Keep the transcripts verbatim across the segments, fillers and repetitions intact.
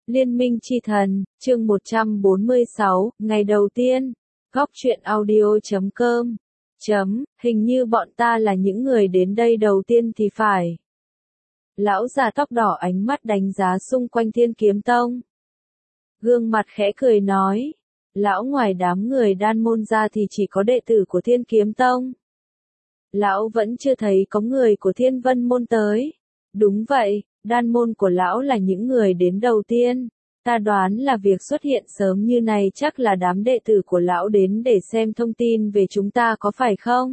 Liên minh chi thần, chương một trăm bốn mươi sáu, ngày đầu tiên. Góc truyện audio chấm com. Chấm, hình như bọn ta là những người đến đây đầu tiên thì phải. Lão già tóc đỏ ánh mắt đánh giá xung quanh Thiên Kiếm Tông. Gương mặt khẽ cười nói, lão ngoài đám người đan môn ra thì chỉ có đệ tử của Thiên Kiếm Tông. Lão vẫn chưa thấy có người của Thiên Vân môn tới. Đúng vậy, đan môn của lão là những người đến đầu tiên. Ta đoán là việc xuất hiện sớm như này chắc là đám đệ tử của lão đến để xem thông tin về chúng ta có phải không?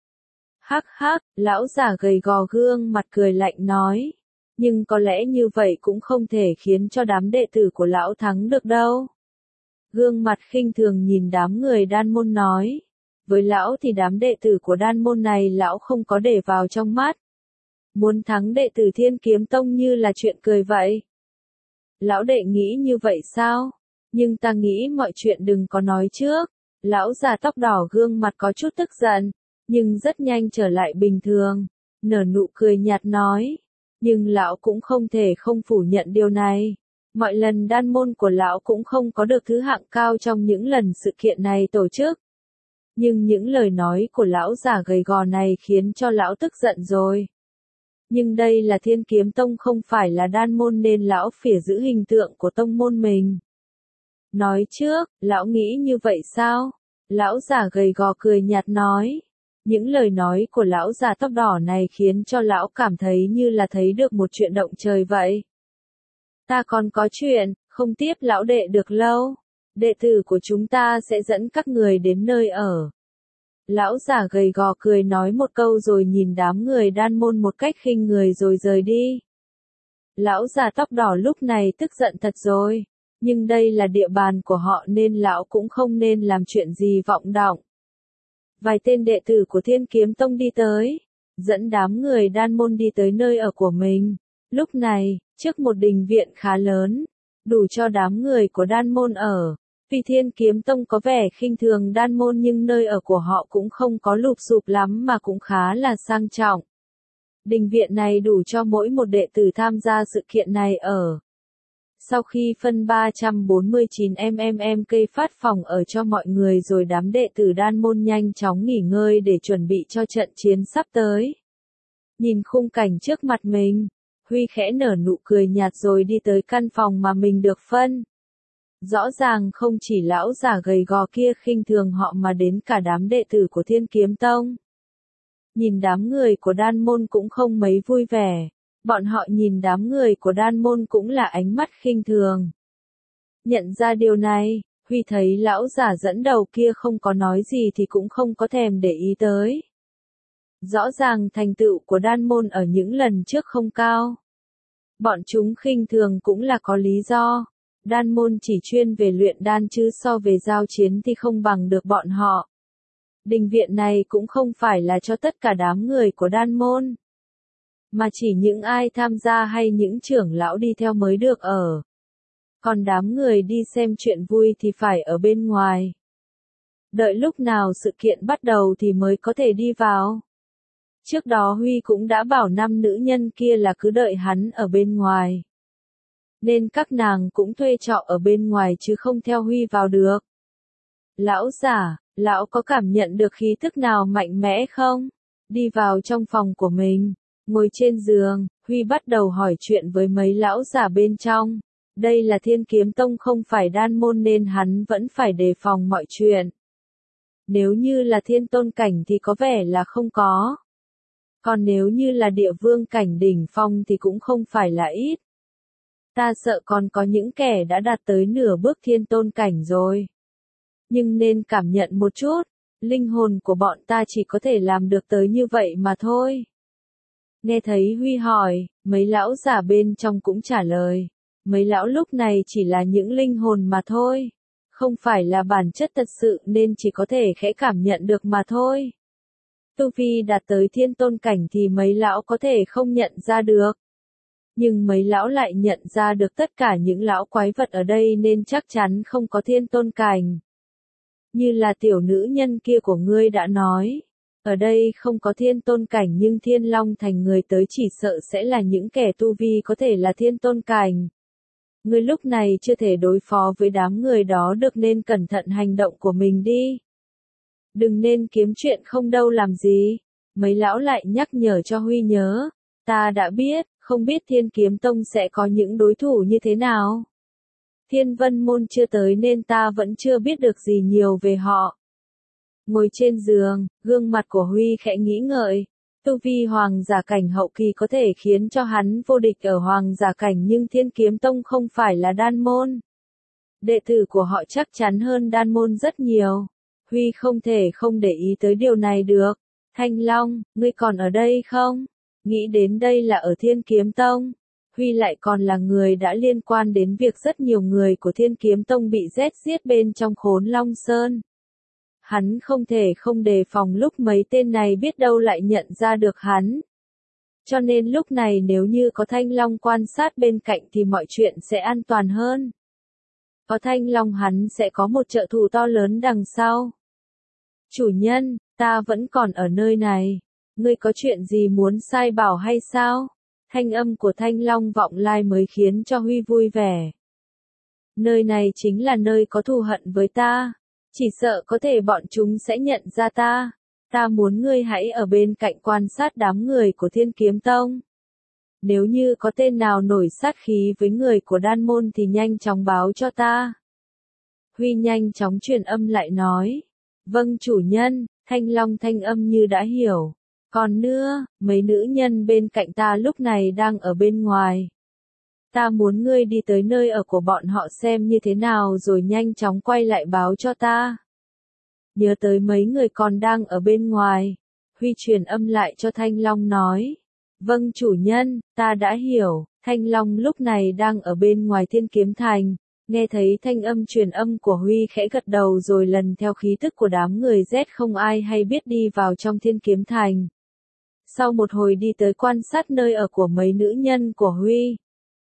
Hắc hắc, lão già gầy gò gương mặt cười lạnh nói. Nhưng có lẽ như vậy cũng không thể khiến cho đám đệ tử của lão thắng được đâu. Gương mặt khinh thường nhìn đám người đan môn nói. Với lão thì đám đệ tử của đan môn này lão không có để vào trong mắt. Muốn thắng đệ tử Thiên Kiếm Tông như là chuyện cười vậy. Lão đệ nghĩ như vậy sao? Nhưng ta nghĩ mọi chuyện đừng có nói trước. Lão già tóc đỏ gương mặt có chút tức giận, nhưng rất nhanh trở lại bình thường. Nở nụ cười nhạt nói. Nhưng lão cũng không thể không phủ nhận điều này. Mọi lần đan môn của lão cũng không có được thứ hạng cao trong những lần sự kiện này tổ chức. Nhưng những lời nói của lão già gầy gò này khiến cho lão tức giận rồi. Nhưng đây là Thiên Kiếm Tông không phải là đan môn nên lão phỉa giữ hình tượng của tông môn mình. Nói trước, lão nghĩ như vậy sao? Lão già gầy gò cười nhạt nói. Những lời nói của lão già tóc đỏ này khiến cho lão cảm thấy như là thấy được một chuyện động trời vậy. Ta còn có chuyện, không tiếp lão đệ được lâu. Đệ tử của chúng ta sẽ dẫn các người đến nơi ở. Lão già gầy gò cười nói một câu rồi nhìn đám người đan môn một cách khinh người rồi rời đi. Lão già tóc đỏ lúc này tức giận thật rồi, nhưng đây là địa bàn của họ nên lão cũng không nên làm chuyện gì vọng động. Vài tên đệ tử của Thiên Kiếm Tông đi tới, dẫn đám người đan môn đi tới nơi ở của mình. Lúc này, trước một đình viện khá lớn, đủ cho đám người của đan môn ở. Vì Thiên Kiếm Tông có vẻ khinh thường đan môn nhưng nơi ở của họ cũng không có lụp xụp lắm mà cũng khá là sang trọng. Đình viện này đủ cho mỗi một đệ tử tham gia sự kiện này ở. Sau khi phân ba trăm bốn mươi chín mm cây phát phòng ở cho mọi người rồi đám đệ tử đan môn nhanh chóng nghỉ ngơi để chuẩn bị cho trận chiến sắp tới. Nhìn khung cảnh trước mặt mình, Huy khẽ nở nụ cười nhạt rồi đi tới căn phòng mà mình được phân. Rõ ràng không chỉ lão già gầy gò kia khinh thường họ mà đến cả đám đệ tử của Thiên Kiếm Tông. Nhìn đám người của đan môn cũng không mấy vui vẻ. Bọn họ nhìn đám người của đan môn cũng là ánh mắt khinh thường. Nhận ra điều này, Huy thấy lão già dẫn đầu kia không có nói gì thì cũng không có thèm để ý tới. Rõ ràng thành tựu của đan môn ở những lần trước không cao. Bọn chúng khinh thường cũng là có lý do. Đan môn chỉ chuyên về luyện đan chứ so về giao chiến thì không bằng được bọn họ. Đình viện này cũng không phải là cho tất cả đám người của đan môn, mà chỉ những ai tham gia hay những trưởng lão đi theo mới được ở. Còn đám người đi xem chuyện vui thì phải ở bên ngoài. Đợi lúc nào sự kiện bắt đầu thì mới có thể đi vào. Trước đó Huy cũng đã bảo năm nữ nhân kia là cứ đợi hắn ở bên ngoài. Nên các nàng cũng thuê trọ ở bên ngoài chứ không theo Huy vào được. Lão già, lão có cảm nhận được khí tức nào mạnh mẽ không? Đi vào trong phòng của mình, ngồi trên giường, Huy bắt đầu hỏi chuyện với mấy lão già bên trong. Đây là Thiên Kiếm Tông không phải đan môn nên hắn vẫn phải đề phòng mọi chuyện. Nếu như là thiên tôn cảnh thì có vẻ là không có. Còn nếu như là địa vương cảnh đỉnh phong thì cũng không phải là ít. Ta sợ còn có những kẻ đã đạt tới nửa bước thiên tôn cảnh rồi. Nhưng nên cảm nhận một chút, linh hồn của bọn ta chỉ có thể làm được tới như vậy mà thôi. Nghe thấy Huy hỏi, mấy lão già bên trong cũng trả lời. Mấy lão lúc này chỉ là những linh hồn mà thôi. Không phải là bản chất thật sự nên chỉ có thể khẽ cảm nhận được mà thôi. Tu vi đạt tới thiên tôn cảnh thì mấy lão có thể không nhận ra được. Nhưng mấy lão lại nhận ra được tất cả những lão quái vật ở đây nên chắc chắn không có thiên tôn cảnh. Như là tiểu nữ nhân kia của ngươi đã nói. Ở đây không có thiên tôn cảnh nhưng thiên long thành người tới chỉ sợ sẽ là những kẻ tu vi có thể là thiên tôn cảnh. Ngươi lúc này chưa thể đối phó với đám người đó được nên cẩn thận hành động của mình đi. Đừng nên kiếm chuyện không đâu làm gì. Mấy lão lại nhắc nhở cho Huy nhớ. Ta đã biết, không biết Thiên Kiếm Tông sẽ có những đối thủ như thế nào. Thiên Vân Môn chưa tới nên ta vẫn chưa biết được gì nhiều về họ. Ngồi trên giường, gương mặt của Huy khẽ nghĩ ngợi. Tu vi hoàng giả cảnh hậu kỳ có thể khiến cho hắn vô địch ở hoàng giả cảnh nhưng Thiên Kiếm Tông không phải là đan môn. Đệ tử của họ chắc chắn hơn đan môn rất nhiều. Huy không thể không để ý tới điều này được. Thanh Long, ngươi còn ở đây không? Nghĩ đến đây là ở Thiên Kiếm Tông. Huy lại còn là người đã liên quan đến việc rất nhiều người của Thiên Kiếm Tông bị rét giết bên trong Khốn Long Sơn. Hắn không thể không đề phòng lúc mấy tên này biết đâu lại nhận ra được hắn. Cho nên lúc này nếu như có Thanh Long quan sát bên cạnh thì mọi chuyện sẽ an toàn hơn. Có Thanh Long hắn sẽ có một trợ thủ to lớn đằng sau. Chủ nhân, ta vẫn còn ở nơi này. Ngươi có chuyện gì muốn sai bảo hay sao? Thanh âm của Thanh Long vọng lai mới khiến cho Huy vui vẻ. Nơi này chính là nơi có thù hận với ta. Chỉ sợ có thể bọn chúng sẽ nhận ra ta. Ta muốn ngươi hãy ở bên cạnh quan sát đám người của Thiên Kiếm Tông. Nếu như có tên nào nổi sát khí với người của đan môn thì nhanh chóng báo cho ta. Huy nhanh chóng truyền âm lại nói. Vâng chủ nhân, Thanh Long thanh âm như đã hiểu. Còn nữa, mấy nữ nhân bên cạnh ta lúc này đang ở bên ngoài. Ta muốn ngươi đi tới nơi ở của bọn họ xem như thế nào rồi nhanh chóng quay lại báo cho ta. Nhớ tới mấy người còn đang ở bên ngoài. Huy truyền âm lại cho Thanh Long nói. Vâng chủ nhân, ta đã hiểu. Thanh Long lúc này đang ở bên ngoài Thiên Kiếm Thành. Nghe thấy thanh âm truyền âm của Huy khẽ gật đầu rồi lần theo khí tức của đám người rét không ai hay biết đi vào trong Thiên Kiếm Thành. Sau một hồi đi tới quan sát nơi ở của mấy nữ nhân của Huy.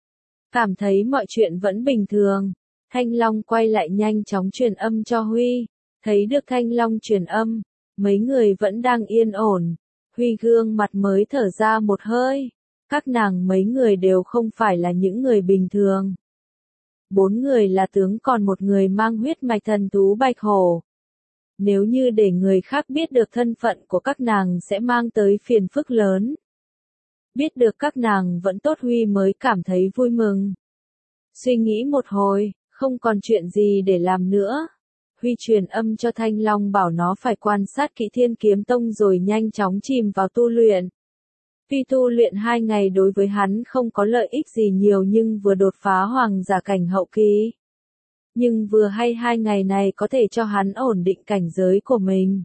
Cảm thấy mọi chuyện vẫn bình thường. Thanh Long quay lại nhanh chóng truyền âm cho Huy. Thấy được Thanh Long truyền âm. Mấy người vẫn đang yên ổn. Huy gương mặt mới thở ra một hơi. Các nàng mấy người đều không phải là những người bình thường. Bốn người là tướng còn một người mang huyết mạch thần thú bạch hổ. Nếu như để người khác biết được thân phận của các nàng sẽ mang tới phiền phức lớn. Biết được các nàng vẫn tốt Huy mới cảm thấy vui mừng. Suy nghĩ một hồi, không còn chuyện gì để làm nữa. Huy truyền âm cho Thanh Long bảo nó phải quan sát kỹ Thiên Kiếm Tông rồi nhanh chóng chìm vào tu luyện. Tuy tu luyện hai ngày đối với hắn không có lợi ích gì nhiều nhưng vừa đột phá hoàng giả cảnh hậu kỳ. Nhưng vừa hay hai ngày này có thể cho hắn ổn định cảnh giới của mình.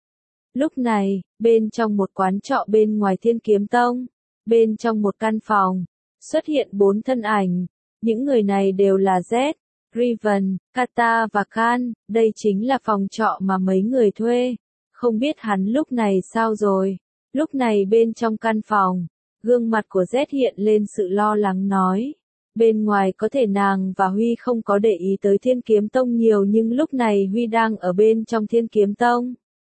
Lúc này, bên trong một quán trọ bên ngoài Thiên Kiếm Tông, bên trong một căn phòng, xuất hiện bốn thân ảnh. Những người này đều là Z, Riven, Kata và Kan, đây chính là phòng trọ mà mấy người thuê. Không biết hắn lúc này sao rồi. Lúc này bên trong căn phòng, gương mặt của Z hiện lên sự lo lắng nói. Bên ngoài có thể nàng và Huy không có để ý tới Thiên Kiếm Tông nhiều nhưng lúc này Huy đang ở bên trong Thiên Kiếm Tông.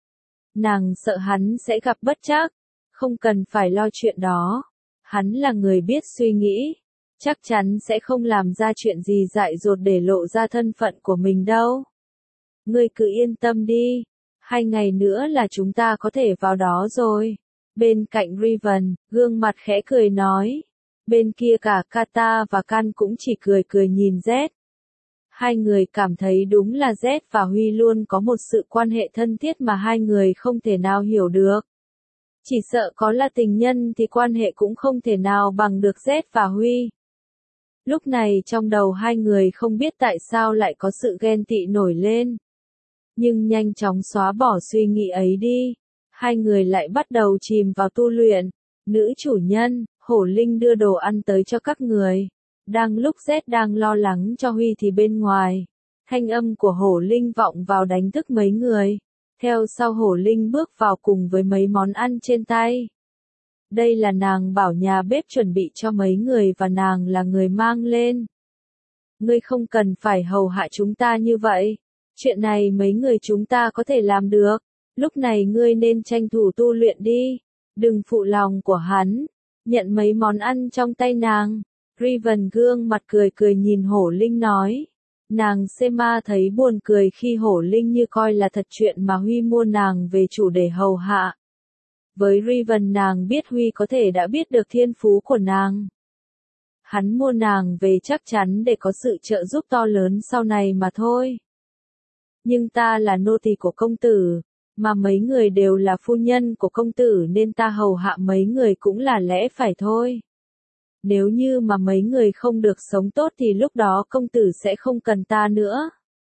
Nàng sợ hắn sẽ gặp bất trắc. Không cần phải lo chuyện đó. Hắn là người biết suy nghĩ. Chắc chắn sẽ không làm ra chuyện gì dại dột để lộ ra thân phận của mình đâu. Ngươi cứ yên tâm đi. Hai ngày nữa là chúng ta có thể vào đó rồi. Bên cạnh Riven, gương mặt khẽ cười nói. Bên kia cả Kata và Kan cũng chỉ cười cười nhìn Z. Hai người cảm thấy đúng là Z và Huy luôn có một sự quan hệ thân thiết mà hai người không thể nào hiểu được. Chỉ sợ có là tình nhân thì quan hệ cũng không thể nào bằng được Z và Huy. Lúc này trong đầu hai người không biết tại sao lại có sự ghen tị nổi lên. Nhưng nhanh chóng xóa bỏ suy nghĩ ấy đi. Hai người lại bắt đầu chìm vào tu luyện. Nữ chủ nhân, Hổ Linh đưa đồ ăn tới cho các người. Đang lúc Z đang lo lắng cho Huy thì bên ngoài. Thanh âm của Hổ Linh vọng vào đánh thức mấy người. Theo sau Hổ Linh bước vào cùng với mấy món ăn trên tay. Đây là nàng bảo nhà bếp chuẩn bị cho mấy người và nàng là người mang lên. Ngươi không cần phải hầu hạ chúng ta như vậy. Chuyện này mấy người chúng ta có thể làm được. Lúc này ngươi nên tranh thủ tu luyện đi. Đừng phụ lòng của hắn. Nhận mấy món ăn trong tay nàng. Riven gương mặt cười cười nhìn Hổ Linh nói. Nàng Sema thấy buồn cười khi Hổ Linh như coi là thật chuyện mà Huy mua nàng về chủ để hầu hạ. Với Riven nàng biết Huy có thể đã biết được thiên phú của nàng. Hắn mua nàng về chắc chắn để có sự trợ giúp to lớn sau này mà thôi. Nhưng ta là nô tỳ của công tử, mà mấy người đều là phu nhân của công tử nên ta hầu hạ mấy người cũng là lẽ phải thôi. Nếu như mà mấy người không được sống tốt thì lúc đó công tử sẽ không cần ta nữa.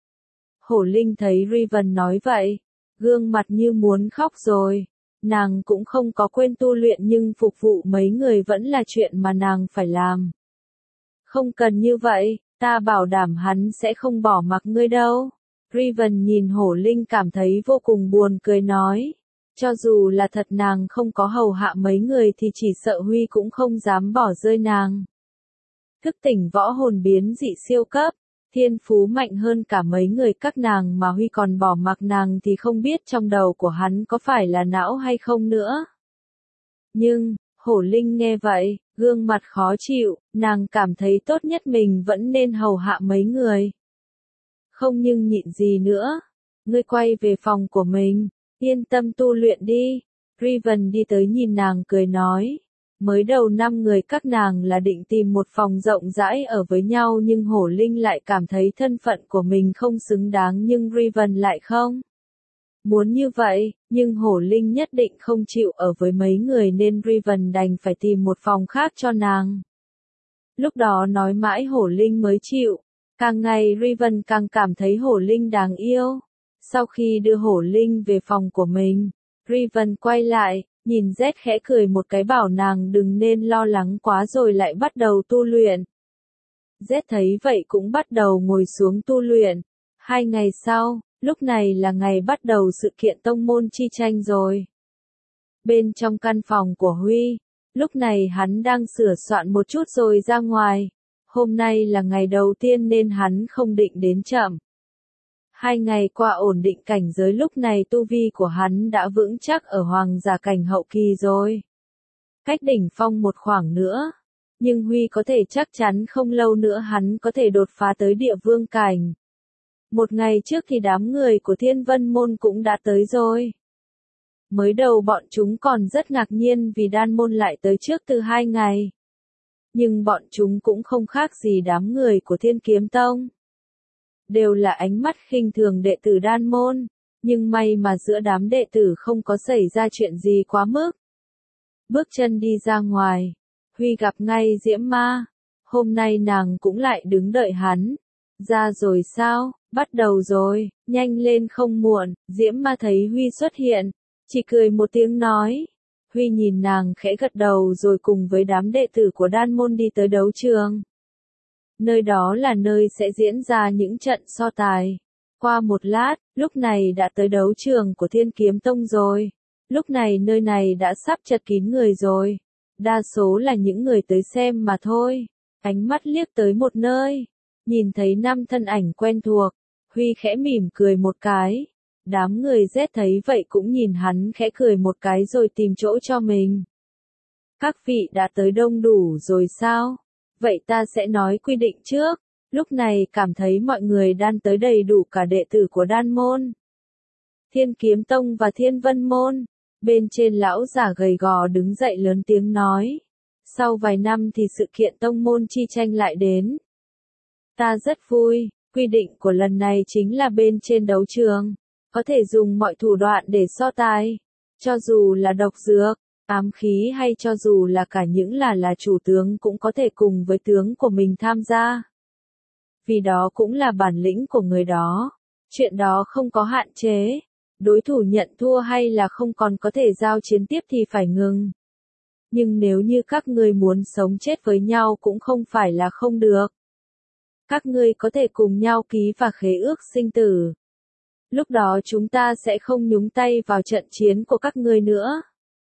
Hổ Linh thấy Riven nói vậy, gương mặt như muốn khóc rồi. Nàng cũng không có quên tu luyện nhưng phục vụ mấy người vẫn là chuyện mà nàng phải làm. Không cần như vậy, ta bảo đảm hắn sẽ không bỏ mặc ngươi đâu. Riven nhìn Hổ Linh cảm thấy vô cùng buồn cười nói. Cho dù là thật nàng không có hầu hạ mấy người thì chỉ sợ Huy cũng không dám bỏ rơi nàng. Thức tỉnh võ hồn biến dị siêu cấp, thiên phú mạnh hơn cả mấy người các nàng mà Huy còn bỏ mặc nàng thì không biết trong đầu của hắn có phải là não hay không nữa. Nhưng, Hổ Linh nghe vậy, gương mặt khó chịu, nàng cảm thấy tốt nhất mình vẫn nên hầu hạ mấy người. Không nhưng nhịn gì nữa, ngươi quay về phòng của mình, yên tâm tu luyện đi. Riven đi tới nhìn nàng cười nói. Mới đầu năm người các nàng là định tìm một phòng rộng rãi ở với nhau nhưng Hổ Linh lại cảm thấy thân phận của mình không xứng đáng nhưng Riven lại không. Muốn như vậy, nhưng Hổ Linh nhất định không chịu ở với mấy người nên Riven đành phải tìm một phòng khác cho nàng. Lúc đó nói mãi Hổ Linh mới chịu, càng ngày Riven càng cảm thấy Hổ Linh đáng yêu. Sau khi đưa Hổ Linh về phòng của mình, Riven quay lại, nhìn Z khẽ cười một cái bảo nàng đừng nên lo lắng quá rồi lại bắt đầu tu luyện. Z thấy vậy cũng bắt đầu ngồi xuống tu luyện. Hai ngày sau, lúc này là ngày bắt đầu sự kiện tông môn chi tranh rồi. Bên trong căn phòng của Huy, lúc này hắn đang sửa soạn một chút rồi ra ngoài. Hôm nay là ngày đầu tiên nên hắn không định đến chậm. Hai ngày qua ổn định cảnh giới lúc này tu vi của hắn đã vững chắc ở hoàng giả cảnh hậu kỳ rồi. Cách đỉnh phong một khoảng nữa. Nhưng Huy có thể chắc chắn không lâu nữa hắn có thể đột phá tới địa vương cảnh. Một ngày trước thì đám người của Thiên Vân Môn cũng đã tới rồi. Mới đầu bọn chúng còn rất ngạc nhiên vì đan môn lại tới trước từ hai ngày. Nhưng bọn chúng cũng không khác gì đám người của Thiên Kiếm Tông. Đều là ánh mắt khinh thường đệ tử đan môn, nhưng may mà giữa đám đệ tử không có xảy ra chuyện gì quá mức. Bước chân đi ra ngoài, Huy gặp ngay Diễm Ma. Hôm nay nàng cũng lại đứng đợi hắn. Ra rồi sao, bắt đầu rồi, nhanh lên không muộn. Diễm Ma thấy Huy xuất hiện, chỉ cười một tiếng nói. Huy nhìn nàng khẽ gật đầu rồi cùng với đám đệ tử của đan môn đi tới đấu trường. Nơi đó là nơi sẽ diễn ra những trận so tài. Qua một lát, lúc này đã tới đấu trường của Thiên Kiếm Tông rồi. Lúc này nơi này đã sắp chật kín người rồi. Đa số là những người tới xem mà thôi. Ánh mắt liếc tới một nơi. Nhìn thấy năm thân ảnh quen thuộc. Huy khẽ mỉm cười một cái. Đám người Z thấy vậy cũng nhìn hắn khẽ cười một cái rồi tìm chỗ cho mình. Các vị đã tới đông đủ rồi sao? Vậy ta sẽ nói quy định trước. Lúc này cảm thấy mọi người đang tới đầy đủ cả đệ tử của đan môn. Thiên Kiếm Tông và Thiên Vân Môn. Bên trên lão giả gầy gò đứng dậy lớn tiếng nói. Sau vài năm thì sự kiện tông môn chi tranh lại đến. Ta rất vui, quy định của lần này chính là bên trên đấu trường. Có thể dùng mọi thủ đoạn để so tài. Cho dù là độc dược, ám khí hay cho dù là cả những là là chủ tướng cũng có thể cùng với tướng của mình tham gia. Vì đó cũng là bản lĩnh của người đó. Chuyện đó không có hạn chế. Đối thủ nhận thua hay là không còn có thể giao chiến tiếp thì phải ngừng. Nhưng nếu như các ngươi muốn sống chết với nhau cũng không phải là không được. Các ngươi có thể cùng nhau ký và khế ước sinh tử. Lúc đó chúng ta sẽ không nhúng tay vào trận chiến của các ngươi nữa.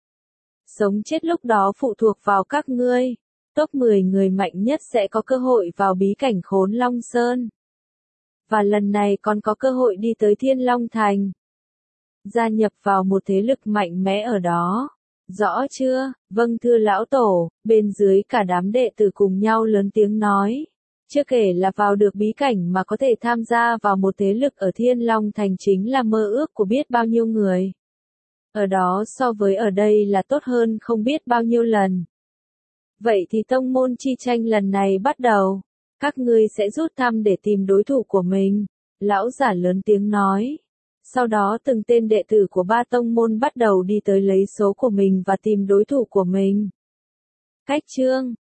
Sống chết lúc đó phụ thuộc vào các ngươi. Top mười người mạnh nhất sẽ có cơ hội vào bí cảnh Khốn Long Sơn. Và lần này còn có cơ hội đi tới Thiên Long Thành. Gia nhập vào một thế lực mạnh mẽ ở đó. Rõ chưa? Vâng thưa lão tổ, bên dưới cả đám đệ tử cùng nhau lớn tiếng nói. Chưa kể là vào được bí cảnh mà có thể tham gia vào một thế lực ở Thiên Long Thành chính là mơ ước của biết bao nhiêu người. Ở đó so với ở đây là tốt hơn không biết bao nhiêu lần. Vậy thì tông môn chi tranh lần này bắt đầu. Các ngươi sẽ rút thăm để tìm đối thủ của mình. Lão giả lớn tiếng nói. Sau đó từng tên đệ tử của ba tông môn bắt đầu đi tới lấy số của mình và tìm đối thủ của mình. Cách chương